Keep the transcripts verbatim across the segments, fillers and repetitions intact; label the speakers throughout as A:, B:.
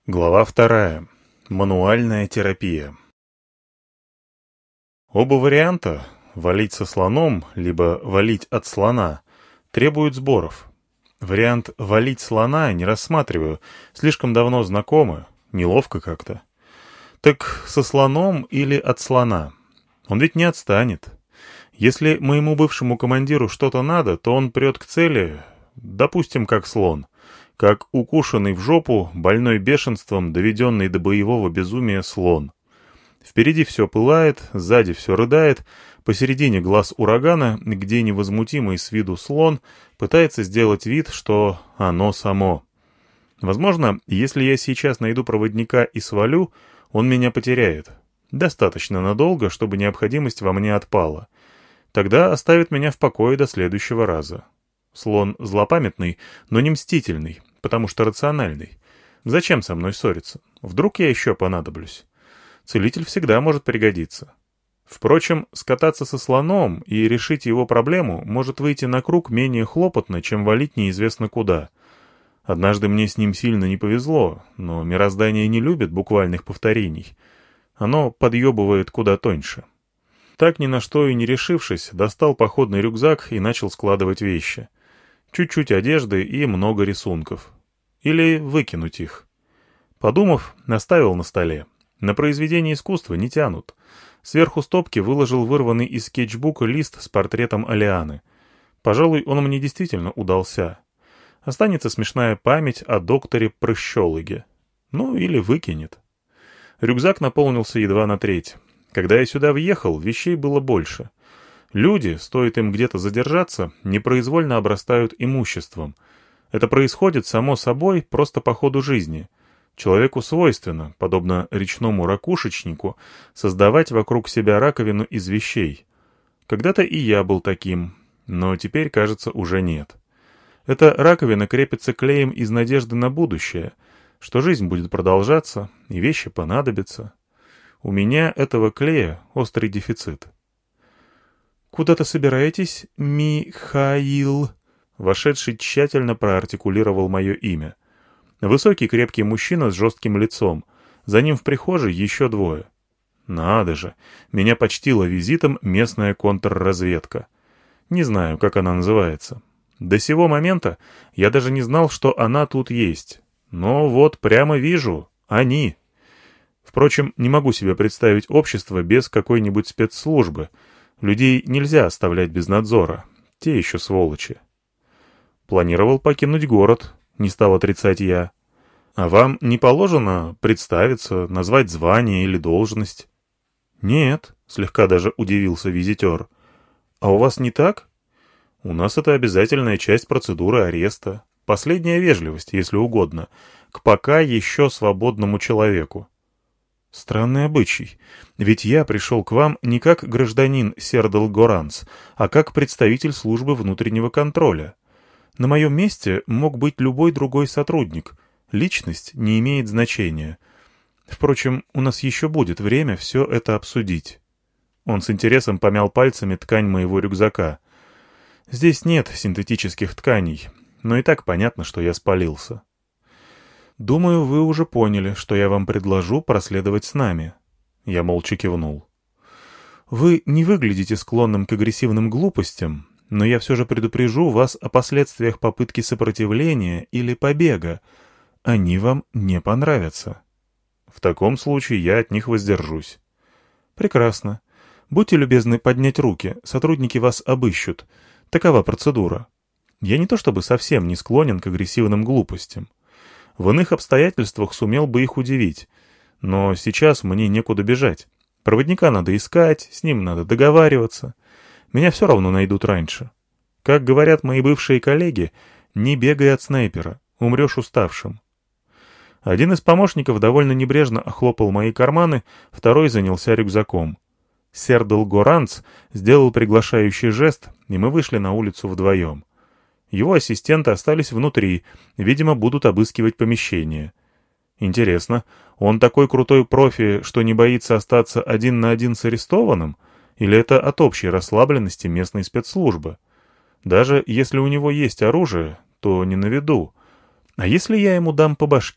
A: Глава вторая. Мануальная терапия. Оба варианта, валить со слоном, либо валить от слона, требуют сборов. Вариант «валить слона» не рассматриваю, слишком давно знакомы, неловко как-то. Так со слоном или от слона? Он ведь не отстанет. Если моему бывшему командиру что-то надо, то он прет к цели, допустим, как слон. Как укушенный в жопу, больной бешенством, доведенный до боевого безумия слон. Впереди все пылает, сзади все рыдает, посередине глаз урагана, где невозмутимый с виду слон пытается сделать вид, что оно само. Возможно, если я сейчас найду проводника и свалю, он меня потеряет. Достаточно надолго, чтобы необходимость во мне отпала. Тогда оставит меня в покое до следующего раза. Слон злопамятный, но не мстительный, потому что рациональный. Зачем со мной ссориться? Вдруг я еще понадоблюсь? Целитель всегда может пригодиться. Впрочем, скататься со слоном и решить его проблему может выйти на круг менее хлопотно, чем валить неизвестно куда. Однажды мне с ним сильно не повезло, но мироздание не любит буквальных повторений. Оно подъебывает куда тоньше. Так ни на что и не решившись, достал походный рюкзак и начал складывать вещи. Чуть-чуть одежды и много рисунков. Или выкинуть их. Подумав, наставил на столе. На произведение искусства не тянут. Сверху стопки выложил вырванный из скетчбука лист с портретом Алианы. Пожалуй, он мне действительно удался. Останется смешная память о докторе-прыщологе. Ну, или выкинет. Рюкзак наполнился едва на треть. Когда я сюда въехал, вещей было больше. Люди, стоит им где-то задержаться, непроизвольно обрастают имуществом. Это происходит само собой просто по ходу жизни. Человеку свойственно, подобно речному ракушечнику, создавать вокруг себя раковину из вещей. Когда-то и я был таким, но теперь, кажется, уже нет. Эта раковина крепится клеем из надежды на будущее, что жизнь будет продолжаться и вещи понадобятся. У меня этого клея острый дефицит. «Куда-то собираетесь, Михаил?» Вошедший тщательно проартикулировал мое имя. Высокий крепкий мужчина с жестким лицом. За ним в прихожей еще двое. Надо же, меня почтила визитом местная контрразведка. Не знаю, как она называется. До сего момента я даже не знал, что она тут есть. Но вот прямо вижу, они. Впрочем, не могу себе представить общество без какой-нибудь спецслужбы. Людей нельзя оставлять без надзора. Те еще сволочи. Планировал покинуть город, не стал отрицать я. А вам не положено представиться, назвать звание или должность? Нет, слегка даже удивился визитер. А у вас не так? У нас это обязательная часть процедуры ареста. Последняя вежливость, если угодно, к пока еще свободному человеку. Странный обычай, ведь я пришел к вам не как гражданин Сердл-Горанс, а как представитель службы внутреннего контроля. На моем месте мог быть любой другой сотрудник. Личность не имеет значения. Впрочем, у нас еще будет время все это обсудить. Он с интересом помял пальцами ткань моего рюкзака. Здесь нет синтетических тканей, но и так понятно, что я спалился. «Думаю, вы уже поняли, что я вам предложу проследовать с нами». Я молча кивнул. «Вы не выглядите склонным к агрессивным глупостям, но я все же предупрежу вас о последствиях попытки сопротивления или побега. Они вам не понравятся». «В таком случае я от них воздержусь». «Прекрасно. Будьте любезны поднять руки, сотрудники вас обыщут. Такова процедура. Я не то чтобы совсем не склонен к агрессивным глупостям. В иных обстоятельствах сумел бы их удивить. Но сейчас мне некуда бежать. Проводника надо искать, с ним надо договариваться. Меня все равно найдут раньше. Как говорят мои бывшие коллеги, не бегай от снайпера, умрешь уставшим». Один из помощников довольно небрежно охлопал мои карманы, второй занялся рюкзаком. Сердл-Горанс сделал приглашающий жест, и мы вышли на улицу вдвоем. Его ассистенты остались внутри, видимо, будут обыскивать помещение. Интересно, он такой крутой профи, что не боится остаться один на один с арестованным? Или это от общей расслабленности местной спецслужбы? Даже если у него есть оружие, то не на виду. А если я ему дам по башке?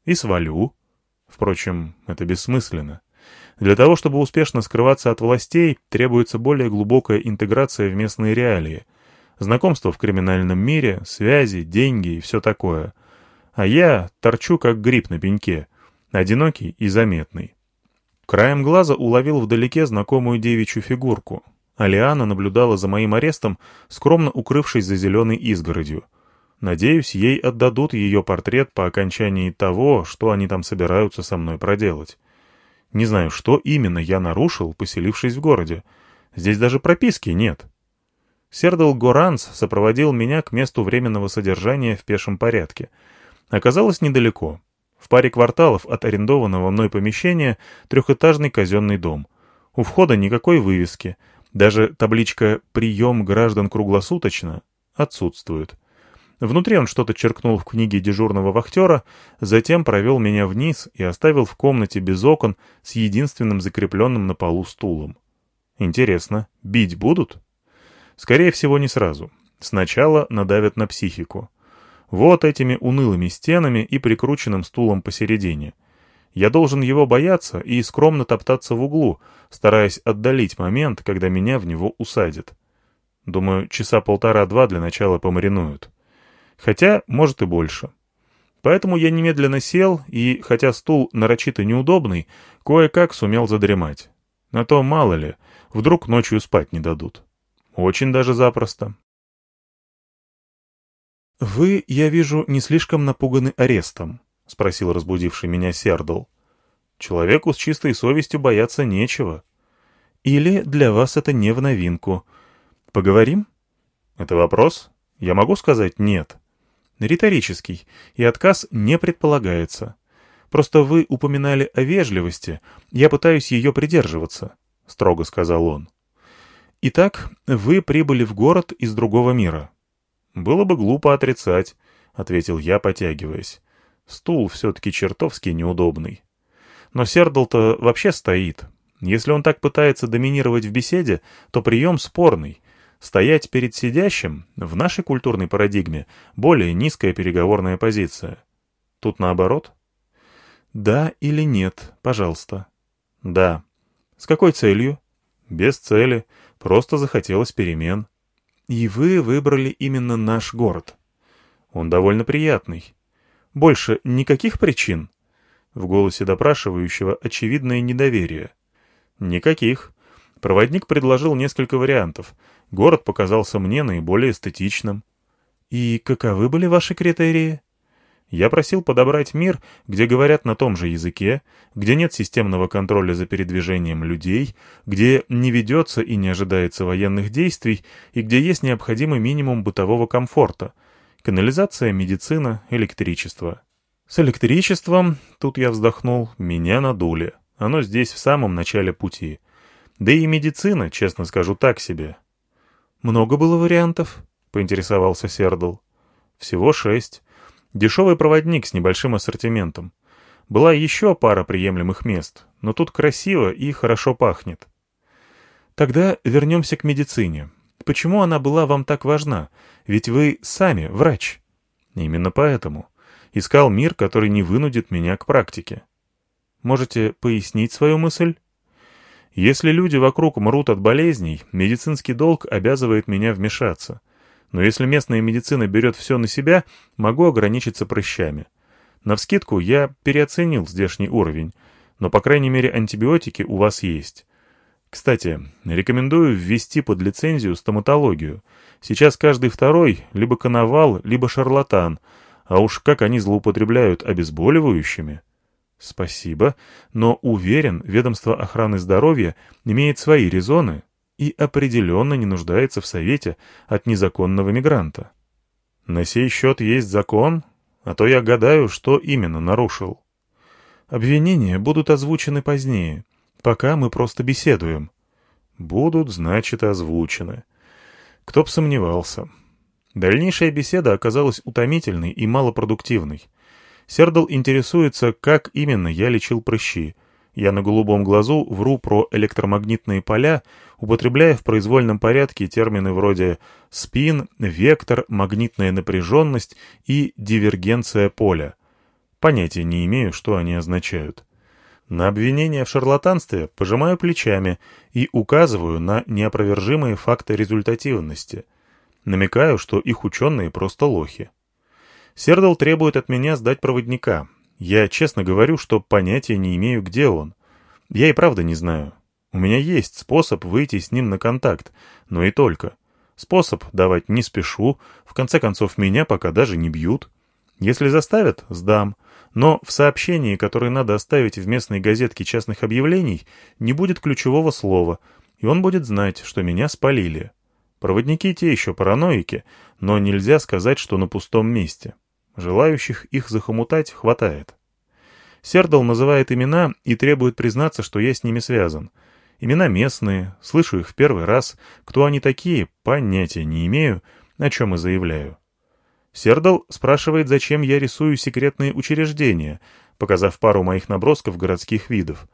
A: И свалю. Впрочем, это бессмысленно. Для того, чтобы успешно скрываться от властей, требуется более глубокая интеграция в местные реалии. Знакомство в криминальном мире, связи, деньги и все такое. А я торчу как гриб на пеньке, одинокий и заметный. Краем глаза уловил вдалеке знакомую девичью фигурку. Алиана наблюдала за моим арестом, скромно укрывшись за зеленой изгородью. Надеюсь, ей отдадут ее портрет по окончании того, что они там собираются со мной проделать. Не знаю, что именно я нарушил, поселившись в городе. Здесь даже прописки нет. Сердал Горанс сопроводил меня к месту временного содержания в пешем порядке. Оказалось недалеко. В паре кварталов от арендованного мной помещения трехэтажный казенный дом. У входа никакой вывески. Даже табличка «Прием граждан круглосуточно» отсутствует. Внутри он что-то черкнул в книге дежурного вахтера, затем провел меня вниз и оставил в комнате без окон с единственным закрепленным на полу стулом. Интересно, бить будут? Скорее всего, не сразу. Сначала надавят на психику. Вот этими унылыми стенами и прикрученным стулом посередине. Я должен его бояться и скромно топтаться в углу, стараясь отдалить момент, когда меня в него усадят. Думаю, часа полтора-два для начала помаринуют. Хотя, может и больше. Поэтому я немедленно сел и, хотя стул нарочито неудобный, кое-как сумел задремать. А то, мало ли, вдруг ночью спать не дадут. Очень даже запросто. «Вы, я вижу, не слишком напуганы арестом?» — спросил разбудивший меня Сердл. «Человеку с чистой совестью бояться нечего. Или для вас это не в новинку. Поговорим?» «Это вопрос? Я могу сказать «нет»?» «Риторический, и отказ не предполагается. Просто вы упоминали о вежливости, я пытаюсь ее придерживаться», — строго сказал он. «Итак, вы прибыли в город из другого мира». «Было бы глупо отрицать», — ответил я, потягиваясь. «Стул все-таки чертовски неудобный. Но Сердл-то вообще стоит. Если он так пытается доминировать в беседе, то прием спорный. Стоять перед сидящим в нашей культурной парадигме более низкая переговорная позиция. Тут наоборот?» «Да или нет, пожалуйста». «Да». «С какой целью?» «Без цели. Просто захотелось перемен». «И вы выбрали именно наш город?» «Он довольно приятный». «Больше никаких причин?» В голосе допрашивающего очевидное недоверие. «Никаких. Проводник предложил несколько вариантов. Город показался мне наиболее эстетичным». «И каковы были ваши критерии?» «Я просил подобрать мир, где говорят на том же языке, где нет системного контроля за передвижением людей, где не ведется и не ожидается военных действий, и где есть необходимый минимум бытового комфорта. Канализация, медицина, электричество». С электричеством, тут я вздохнул, меня надули. Оно здесь в самом начале пути. Да и медицина, честно скажу, так себе. «Много было вариантов?» — поинтересовался Сердл. «Всего шесть. Дешевый проводник с небольшим ассортиментом. Была еще пара приемлемых мест, но тут красиво и хорошо пахнет». «Тогда вернемся к медицине. Почему она была вам так важна? Ведь вы сами врач». «Именно поэтому. Искал мир, который не вынудит меня к практике». «Можете пояснить свою мысль?» «Если люди вокруг мрут от болезней, медицинский долг обязывает меня вмешаться. Но если местная медицина берет все на себя, могу ограничиться прыщами. Навскидку я переоценил здешний уровень, но, по крайней мере, антибиотики у вас есть. Кстати, рекомендую ввести под лицензию стоматологию. Сейчас каждый второй либо коновал, либо шарлатан, а уж как они злоупотребляют обезболивающими». «Спасибо, но уверен, ведомство охраны здоровья имеет свои резоны и определенно не нуждается в совете от незаконного мигранта». «На сей счет есть закон? А то я гадаю, что именно нарушил». «Обвинения будут озвучены позднее. Пока мы просто беседуем». «Будут, значит, озвучены». Кто б сомневался. Дальнейшая беседа оказалась утомительной и малопродуктивной. Сердл интересуется, как именно я лечил прыщи. Я на голубом глазу вру про электромагнитные поля, употребляя в произвольном порядке термины вроде «спин», «вектор», «магнитная напряженность» и «дивергенция поля». Понятия не имею, что они означают. На обвинение в шарлатанстве пожимаю плечами и указываю на неопровержимые факты результативности. Намекаю, что их ученые просто лохи. Сердал требует от меня сдать проводника. Я честно говорю, что понятия не имею, где он. Я и правда не знаю. У меня есть способ выйти с ним на контакт, но и только. Способ давать не спешу, в конце концов меня пока даже не бьют. Если заставят, сдам. Но в сообщении, которое надо оставить в местной газетке частных объявлений, не будет ключевого слова, и он будет знать, что меня спалили. Проводники те еще параноики, но нельзя сказать, что на пустом месте. Желающих их захомутать хватает. Сердал называет имена и требует признаться, что я с ними связан. Имена местные, слышу их в первый раз. Кто они такие, понятия не имею, о чем и заявляю. Сердал спрашивает, зачем я рисую секретные учреждения, показав пару моих набросков городских видов.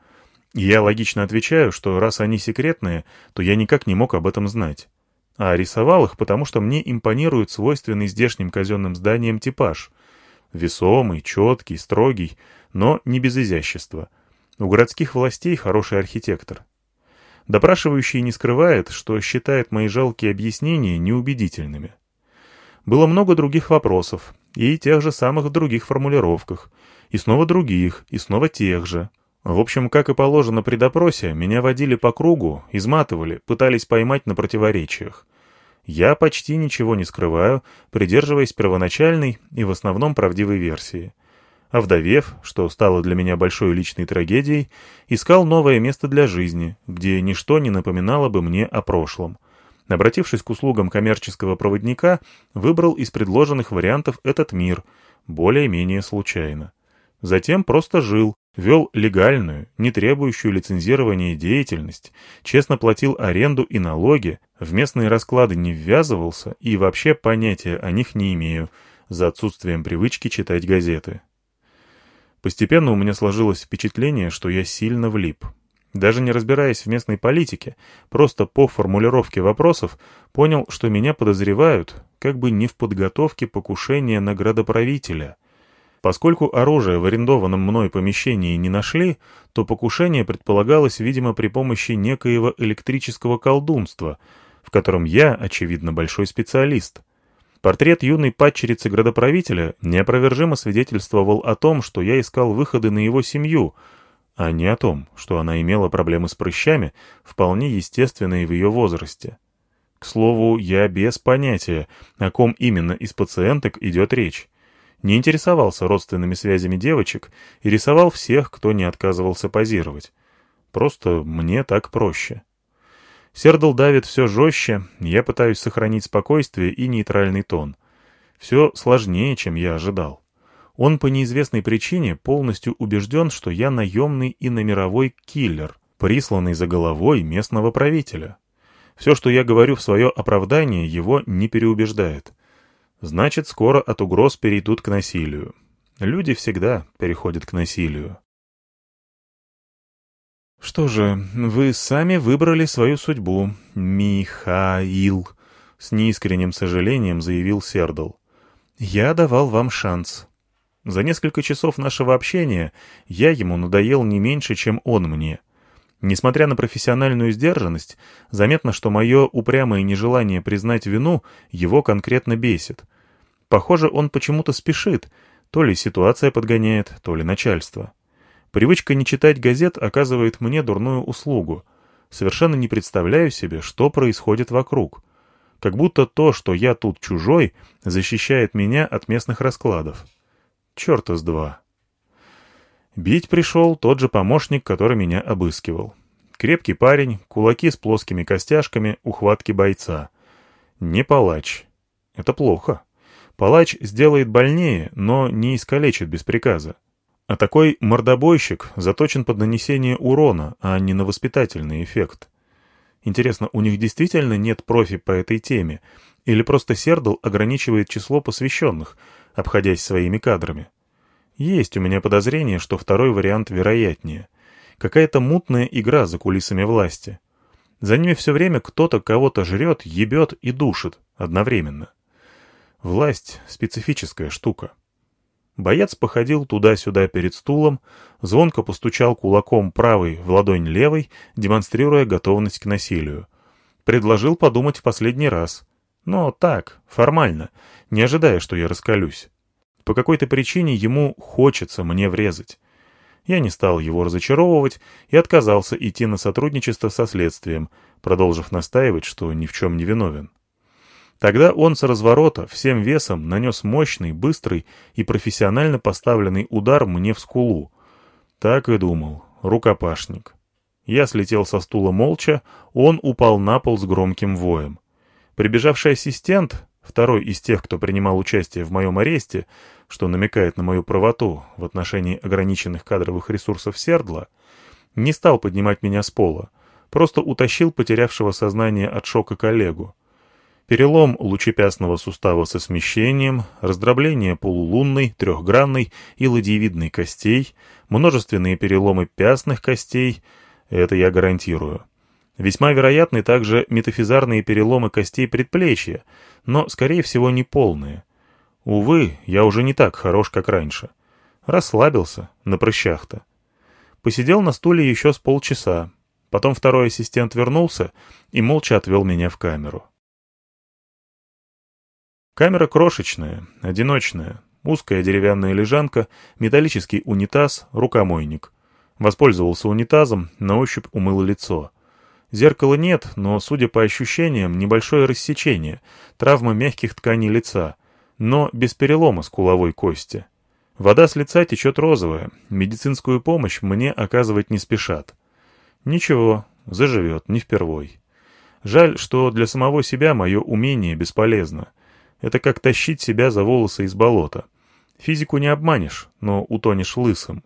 A: Я логично отвечаю, что раз они секретные, то я никак не мог об этом знать. А рисовал их, потому что мне импонирует свойственный здешним казенным зданиям типаж. Весомый, четкий, строгий, но не без изящества. У городских властей хороший архитектор. Допрашивающий не скрывает, что считает мои жалкие объяснения неубедительными. Было много других вопросов, и тех же самых в других формулировках, и снова других, и снова тех же. В общем, как и положено при допросе, меня водили по кругу, изматывали, пытались поймать на противоречиях. Я почти ничего не скрываю, придерживаясь первоначальной и в основном правдивой версии. Овдовев, что стало для меня большой личной трагедией, искал новое место для жизни, где ничто не напоминало бы мне о прошлом. Обратившись к услугам коммерческого проводника, выбрал из предложенных вариантов этот мир, более-менее случайно. Затем просто жил, вел легальную, не требующую лицензирования деятельность, честно платил аренду и налоги, в местные расклады не ввязывался и вообще понятия о них не имею, за отсутствием привычки читать газеты. Постепенно у меня сложилось впечатление, что я сильно влип. Даже не разбираясь в местной политике, просто по формулировке вопросов понял, что меня подозревают как бы не в подготовке покушения на градоправителя. Поскольку оружие в арендованном мной помещении не нашли, то покушение предполагалось, видимо, при помощи некоего электрического колдунства, в котором я, очевидно, большой специалист. Портрет юной падчерицы градоправителя неопровержимо свидетельствовал о том, что я искал выходы на его семью, а не о том, что она имела проблемы с прыщами, вполне естественные в ее возрасте. К слову, я без понятия, о ком именно из пациенток идет речь. Не интересовался родственными связями девочек и рисовал всех, кто не отказывался позировать. Просто мне так проще. Сердал давит все жестче, я пытаюсь сохранить спокойствие и нейтральный тон. Все сложнее, чем я ожидал. Он по неизвестной причине полностью убежден, что я наемный и номеровой киллер, присланный за головой местного правителя. Все, что я говорю в свое оправдание, его не переубеждает. Значит, скоро от угроз перейдут к насилию. Люди всегда переходят к насилию. «Что же, вы сами выбрали свою судьбу, Михаил», — с неискренним сожалением заявил Сердал. «Я давал вам шанс. За несколько часов нашего общения я ему надоел не меньше, чем он мне. Несмотря на профессиональную сдержанность, заметно, что мое упрямое нежелание признать вину его конкретно бесит. Похоже, он почему-то спешит, то ли ситуация подгоняет, то ли начальство. Привычка не читать газет оказывает мне дурную услугу. Совершенно не представляю себе, что происходит вокруг. Как будто то, что я тут чужой, защищает меня от местных раскладов. Черт из два. Бить пришел тот же помощник, который меня обыскивал. Крепкий парень, кулаки с плоскими костяшками, ухватки бойца. Не палач. Это плохо. Палач сделает больнее, но не искалечит без приказа. А такой мордобойщик заточен под нанесение урона, а не на воспитательный эффект. Интересно, у них действительно нет профи по этой теме, или просто Сердал ограничивает число посвященных, обходясь своими кадрами? Есть у меня подозрение, что второй вариант вероятнее. Какая-то мутная игра за кулисами власти. За ними все время кто-то кого-то жрет, ебет и душит одновременно. Власть — специфическая штука. Боец походил туда-сюда перед стулом, звонко постучал кулаком правой в ладонь левой, демонстрируя готовность к насилию. Предложил подумать в последний раз. Но так, формально, не ожидая, что я раскалюсь. По какой-то причине ему хочется мне врезать. Я не стал его разочаровывать и отказался идти на сотрудничество со следствием, продолжив настаивать, что ни в чем не виновен. Тогда он с разворота всем весом нанес мощный, быстрый и профессионально поставленный удар мне в скулу. Так и думал, рукопашник. Я слетел со стула молча, он упал на пол с громким воем. Прибежавший ассистент, второй из тех, кто принимал участие в моем аресте, что намекает на мою правоту в отношении ограниченных кадровых ресурсов Сердла, не стал поднимать меня с пола, просто утащил потерявшего сознание от шока коллегу. Перелом лучепястного сустава со смещением, раздробление полулунной, трехгранной и ладьевидной костей, множественные переломы пястных костей — это я гарантирую. Весьма вероятны также метафизарные переломы костей предплечья, но, скорее всего, не полные. Увы, я уже не так хорош, как раньше. Расслабился, на прыщах-то. Посидел на стуле еще с полчаса. Потом второй ассистент вернулся и молча отвел меня в камеру. Камера крошечная, одиночная, узкая деревянная лежанка, металлический унитаз, рукомойник. Воспользовался унитазом, на ощупь умыл лицо. Зеркала нет, но, судя по ощущениям, небольшое рассечение, травма мягких тканей лица, но без перелома скуловой кости. Вода с лица течет розовая, медицинскую помощь мне оказывать не спешат. Ничего, заживет, не впервой. Жаль, что для самого себя мое умение бесполезно. Это как тащить себя за волосы из болота. Физику не обманешь, но утонешь лысым.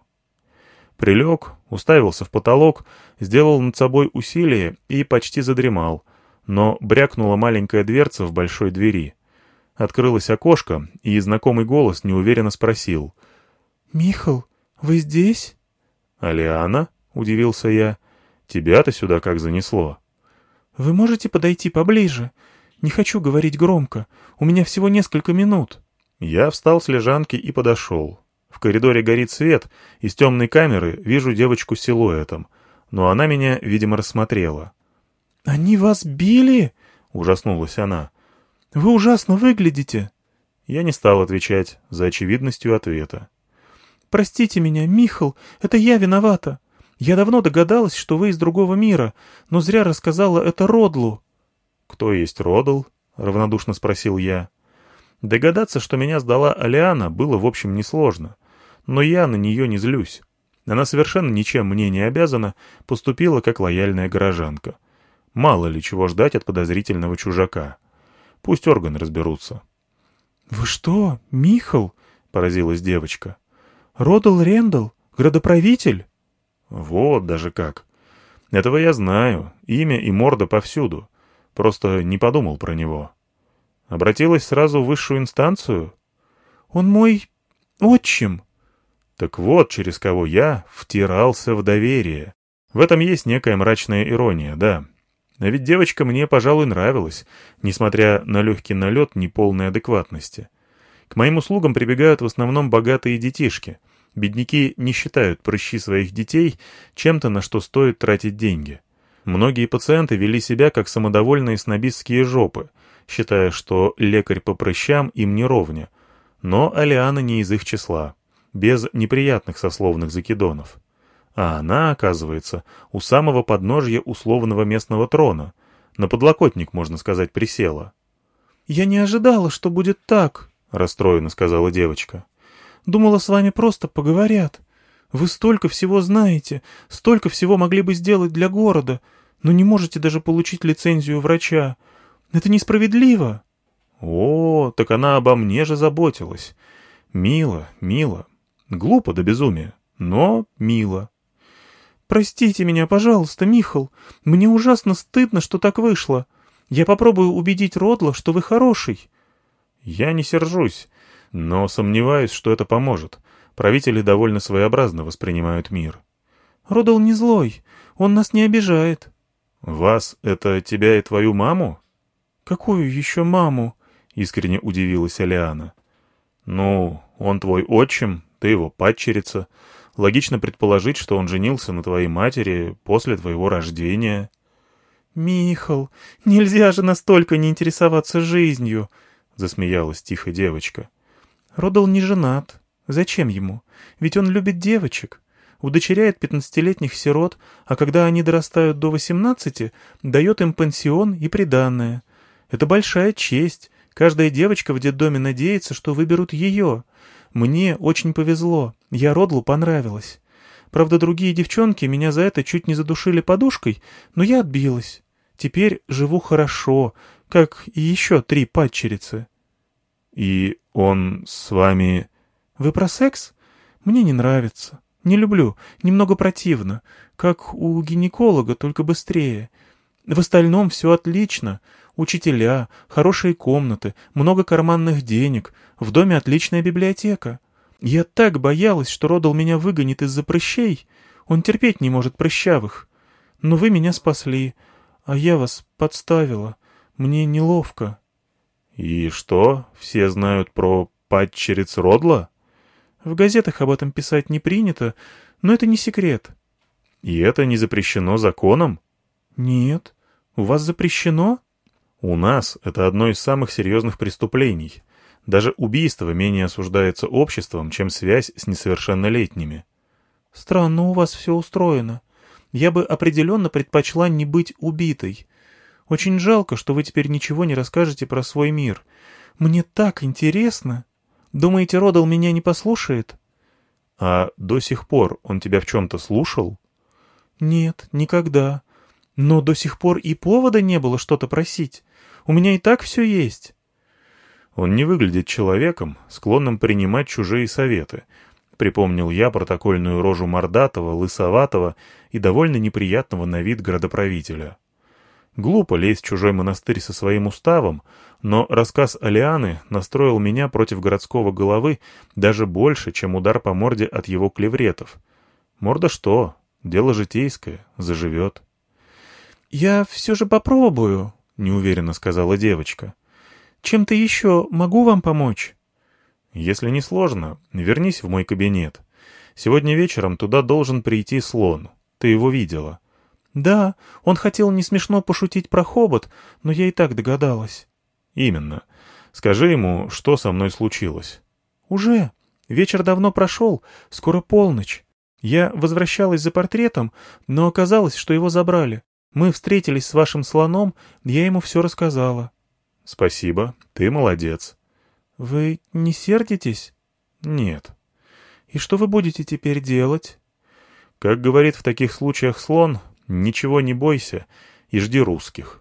A: Прилег, уставился в потолок, сделал над собой усилие и почти задремал, но брякнула маленькая дверца в большой двери. Открылось окошко, и знакомый голос неуверенно спросил: «Михал, вы здесь?» «Алиана?» — удивился я. «Тебя-то сюда как занесло?» «Вы можете подойти поближе? Не хочу говорить громко. У меня всего несколько минут». Я встал с лежанки и подошел. В коридоре горит свет, из темной камеры вижу девочку силуэтом, но она меня, видимо, рассмотрела. «Они вас били?» — ужаснулась она. «Вы ужасно выглядите». Я не стал отвечать за очевидностью ответа. «Простите меня, Михал, это я виновата. Я давно догадалась, что вы из другого мира, но зря рассказала это Родлу». «Кто есть Родл?» — равнодушно спросил я. Догадаться, что меня сдала Алиана, было, в общем, несложно. Но я на нее не злюсь. Она совершенно ничем мне не обязана, поступила как лояльная горожанка. Мало ли чего ждать от подозрительного чужака. Пусть органы разберутся. «Вы что, Михал?» — поразилась девочка. «Родл Рендал, градоправитель?» «Вот даже как. Этого я знаю, имя и морда повсюду. Просто не подумал про него». Обратилась сразу в высшую инстанцию? «Он мой отчим». Так вот, через кого я втирался в доверие. В этом есть некая мрачная ирония, да. А ведь девочка мне, пожалуй, нравилась, несмотря на легкий налет неполной адекватности. К моим услугам прибегают в основном богатые детишки. Бедняки не считают прыщи своих детей чем-то, на что стоит тратить деньги. Многие пациенты вели себя как самодовольные снобистские жопы, считая, что лекарь по прыщам им не ровня. Но Алиана не из их числа, без неприятных сословных закидонов. А она, оказывается, у самого подножья условного местного трона. На подлокотник, можно сказать, присела. «Я не ожидала, что будет так», — расстроенно сказала девочка. «Думала, с вами просто поговорят. Вы столько всего знаете, столько всего могли бы сделать для города, но не можете даже получить лицензию врача. Это несправедливо». «О, так она обо мне же заботилась. Мило, мило. Глупо до безумия, но мило». «Простите меня, пожалуйста, Михал. Мне ужасно стыдно, что так вышло. Я попробую убедить Родла, что вы хороший». «Я не сержусь, но сомневаюсь, что это поможет. Правители довольно своеобразно воспринимают мир». «Родл не злой. Он нас не обижает». «Вас — это тебя и твою маму?» «Какую еще маму?» — искренне удивилась Алиана. «Ну, Он твой отчим, ты его падчерица. Логично предположить, что он женился на твоей матери после твоего рождения».
B: «Михал, нельзя же настолько не интересоваться жизнью», — засмеялась тихо девочка. «Родал не женат. Зачем ему? Ведь он любит девочек. Удочеряет пятнадцатилетних сирот, а когда они дорастают до восемнадцати, дает им пансион и приданое. Это большая честь. Каждая девочка в детдоме надеется, что выберут ее. Мне очень повезло. Я Родлу понравилась. Правда, другие девчонки меня за это чуть не задушили подушкой, но я отбилась. Теперь живу хорошо, как и еще три падчерицы».
A: «И он с вами...»
B: «Вы про секс? Мне не нравится. Не люблю, немного противно, как у гинеколога, только быстрее. В остальном все отлично. Учителя, хорошие комнаты, много карманных денег, в доме отличная библиотека. Я так боялась, что Родал меня выгонит из-за прыщей. Он терпеть не может прыщавых. Но вы меня спасли, а я вас подставила. Мне неловко».
A: «И что, все знают про падчериц Родла?»
B: «В газетах об этом писать не принято, но это не секрет».
A: «И это не запрещено законом?»
B: «Нет. У вас запрещено?»
A: «У нас это одно из самых серьезных преступлений. Даже убийство менее осуждается обществом, чем связь с несовершеннолетними».
B: «Странно у вас все устроено. Я бы определенно предпочла не быть убитой. Очень жалко, что вы теперь ничего не расскажете про свой мир. Мне так интересно. Думаете, Родал меня не послушает?»
A: «А до сих пор он тебя в чем-то слушал?»
B: «Нет, никогда. Но до сих пор и повода не было что-то просить. У меня и так все есть».
A: «Он не выглядит человеком, склонным принимать чужие советы», — припомнил я протокольную рожу мордатого, лысоватого и довольно неприятного на вид градоправителя. Глупо лезть в чужой монастырь со своим уставом, но рассказ Алианы настроил меня против городского головы даже больше, чем удар по морде от его клевретов. Морда что? Дело житейское, заживет.
B: «Я все же попробую», — неуверенно сказала девочка. «Чем-то еще могу вам помочь?»
A: «Если не сложно, вернись в мой кабинет. Сегодня вечером туда должен прийти слон. Ты его видела?»
B: «Да, он хотел не смешно пошутить про хобот, но я и так догадалась».
A: «Именно. Скажи ему, что со мной случилось».
B: «Уже. Вечер давно прошел, скоро полночь. Я возвращалась за портретом, но оказалось, что его забрали. Мы встретились с вашим слоном, я ему все рассказала».
A: «Спасибо, ты молодец».
B: «Вы не сердитесь?»
A: «Нет».
B: «И что вы будете теперь делать?»
A: «Как говорит в таких случаях слон, ничего не бойся и жди русских».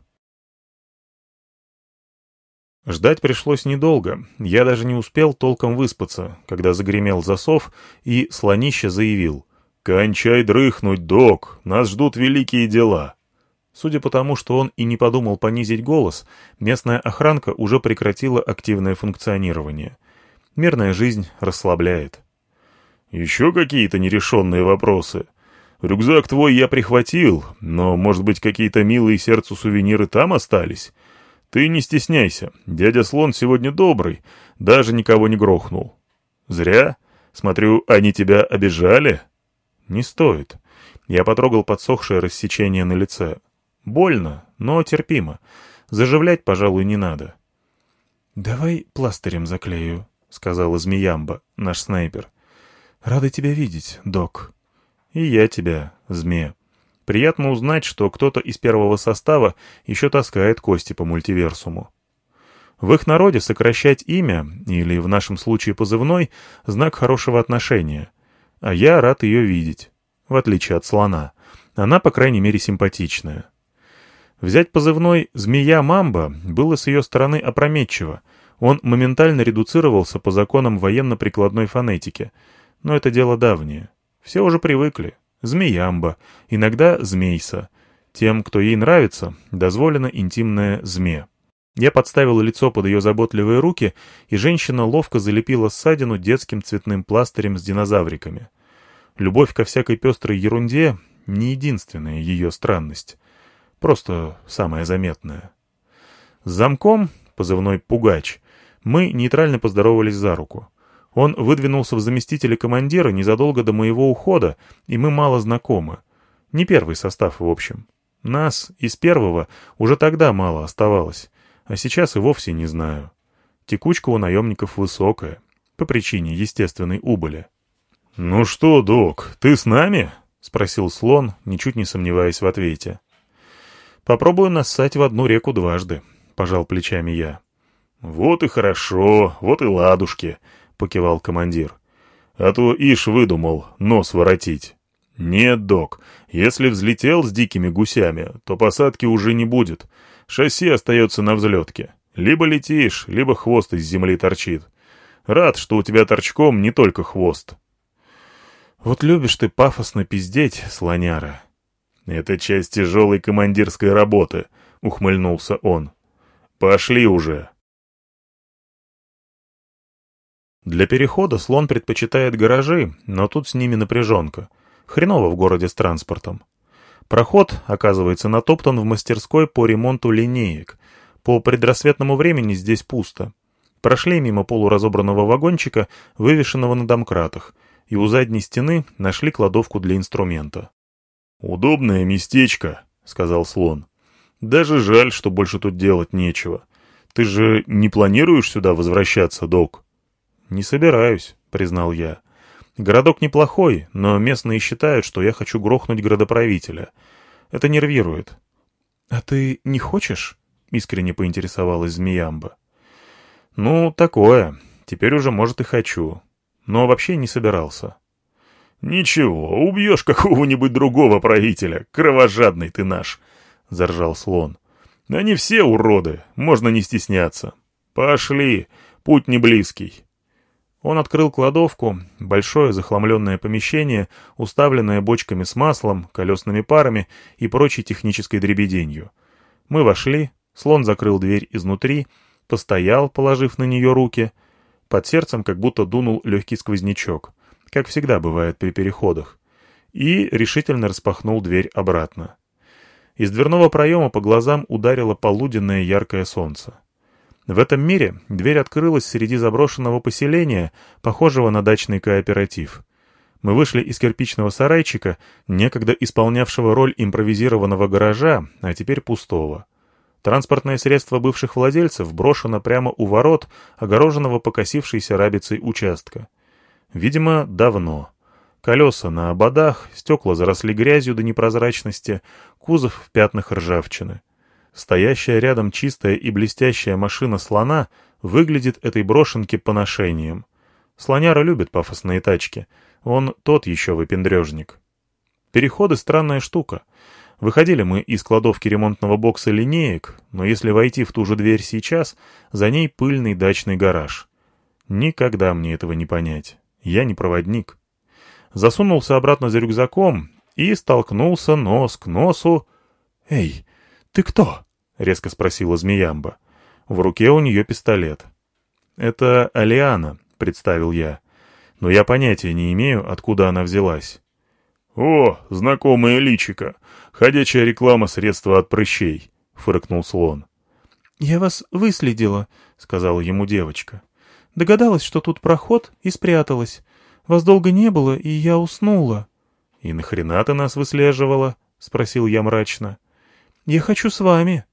A: Ждать пришлось недолго, я даже не успел толком выспаться, когда загремел засов, и слонище заявил: «Кончай дрыхнуть, док, нас ждут великие дела». Судя по тому, что он и не подумал понизить голос, местная охранка уже прекратила активное функционирование. Мирная жизнь расслабляет. «Еще какие-то нерешенные вопросы? Рюкзак твой я прихватил, но, может быть, какие-то милые сердцу сувениры там остались? Ты не стесняйся, дядя Слон сегодня добрый, даже никого не грохнул». «Зря? Смотрю, они тебя обижали?» «Не стоит». Я потрогал подсохшее рассечение на лице. Больно, но терпимо. Заживлять, пожалуй, не надо.
B: «Давай пластырем заклею», — сказала Змеямба, наш снайпер. «Рада тебя видеть, док».
A: «И я тебя, Зме. Приятно узнать, что кто-то из первого состава еще таскает кости по мультиверсуму». В их народе сокращать имя, или в нашем случае позывной, знак хорошего отношения. А я рад ее видеть, в отличие от слона. Она, по крайней мере, симпатичная. Взять позывной «Змея-мамба» было с ее стороны опрометчиво. Он моментально редуцировался по законам военно-прикладной фонетики. Но это дело давнее. Все уже привыкли. Змеямба, иногда змейса. Тем, кто ей нравится, дозволено интимное «зме». Я подставил лицо под ее заботливые руки, и женщина ловко залепила ссадину детским цветным пластырем с динозавриками. Любовь ко всякой пестрой ерунде — не единственная ее странность. Просто самое заметное. С замком, позывной «Пугач», мы нейтрально поздоровались за руку. Он выдвинулся в заместителя командира незадолго до моего ухода, и мы мало знакомы. Не первый состав, в общем. Нас из первого уже тогда мало оставалось, а сейчас и вовсе не знаю. Текучка у наемников высокая, по причине естественной убыли. «Ну что, док, ты с нами?» — спросил слон, ничуть не сомневаясь в ответе. «Попробую нассать в одну реку дважды», — пожал плечами я. «Вот и хорошо, вот и ладушки», — покивал командир. «А то ишь выдумал нос воротить». «Нет, док, если взлетел с дикими гусями, то посадки уже не будет. Шасси остается на взлетке. Либо летишь, либо хвост из земли торчит. Рад, что у тебя торчком не только хвост». «Вот любишь ты пафосно пиздеть, слоняра». «Это часть тяжелой командирской работы», — ухмыльнулся он. «Пошли уже». Для перехода слон предпочитает гаражи, но тут с ними напряженка. Хреново в городе с транспортом. Проход, оказывается, натоптан в мастерской по ремонту линеек. По предрассветному времени здесь пусто. Прошли мимо полуразобранного вагончика, вывешенного на домкратах, и у задней стены нашли кладовку для инструмента. «Удобное местечко», — сказал слон. «Даже жаль, что больше тут делать нечего. Ты же не планируешь сюда возвращаться, док?» «Не собираюсь», — признал я. «Городок неплохой, но местные считают, что я хочу грохнуть градоправителя. Это нервирует». «А ты не хочешь?» — искренне поинтересовалась Змеямба. «Ну, такое. Теперь уже, может, и хочу. Но вообще не собирался». «Ничего, убьешь какого-нибудь другого правителя, кровожадный ты наш», — заржал слон. «Они все уроды, можно не стесняться. Пошли, путь не близкий». Он открыл кладовку, большое захламленное помещение, уставленное бочками с маслом, колесными парами и прочей технической дребеденью. Мы вошли, слон закрыл дверь изнутри, постоял, положив на нее руки. Под сердцем как будто дунул легкий сквознячок, как всегда бывает при переходах, и решительно распахнул дверь обратно. Из дверного проема по глазам ударило полуденное яркое солнце. В этом мире дверь открылась среди заброшенного поселения, похожего на дачный кооператив. Мы вышли из кирпичного сарайчика, некогда исполнявшего роль импровизированного гаража, а теперь пустого. Транспортное средство бывших владельцев брошено прямо у ворот, огороженного покосившейся рабицей участка. Видимо, давно. Колеса на ободах, стекла заросли грязью до непрозрачности, кузов в пятнах ржавчины. Стоящая рядом чистая и блестящая машина слона выглядит этой брошенке поношением. Слоняра любит пафосные тачки. Он тот еще выпендрежник. Переходы — странная штука. Выходили мы из кладовки ремонтного бокса линеек, но если войти в ту же дверь сейчас, за ней пыльный дачный гараж. Никогда мне этого не понять. Я не проводник. Засунулся обратно за рюкзаком и столкнулся нос к носу. «Эй, ты кто?» — резко спросила Змеямба. В руке у нее пистолет. «Это Алиана», — представил я. Но я понятия не имею, откуда она взялась. «О, знакомое личико! Ходячая реклама средства от прыщей!» — фыркнул слон.
B: «Я вас выследила», — сказала ему девочка. «Догадалась, что тут проход, и спряталась. Вас долго не было, и я уснула».
A: «И нахрена ты нас выслеживала?» — спросил я мрачно.
B: «Я хочу с вами»,